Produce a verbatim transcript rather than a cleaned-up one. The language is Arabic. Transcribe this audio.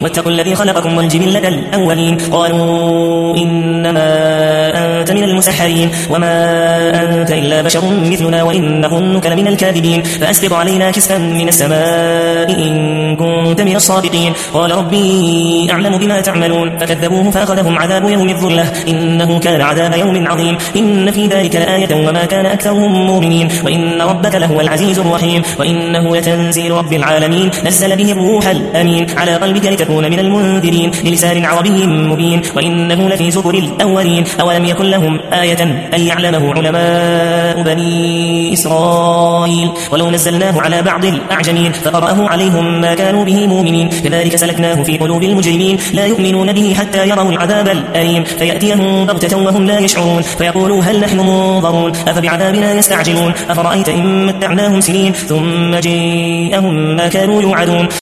واتقوا الذي خلقكم والجبلة الأولين قالوا إنما أنت من المسحرين وما أنت إلا بشر مثلنا وإن ظنك لمن الكاذبين فأسقط علينا كسفا من السماء إن كنت من الصادقين قال ربي أعلم بما تعملون فكذبوه فأخذهم عذاب يوم الظلة إنه كان عذاب يوم عظيم إن في ذلك لآية وما كان أكثرهم مؤمنين وإن ربك لهو العزيز الرحيم وإنه لتنزيل رب العالمين نزل به الروح الأمين على قلبك لتكون من المنذرين بلسان عربي مبين وإنه لفي زبر الأولين أولم يكن لهم آية أن يعلمه علماء بني إسرائيل ولو نزلناه على بعض الأعجمين فقرأه عليهم ما كانوا به مؤمنين كذلك سلكناه في قلوب المجرمين لا يؤمنون به حتى يروا العذاب الأليم فيأتيهم بغتة وهم لا يشعرون فيقولوا هل نحن منظرون أفبعذابنا يستعجلون أفرأيت إن متعناهم سنين ثم جاءهم ما كانوا يوعدون